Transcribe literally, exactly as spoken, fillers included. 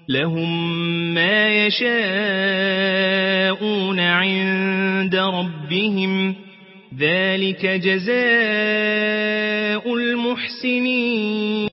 لهم ما يشاءون عند ربهم ذلك جزاء المحسنين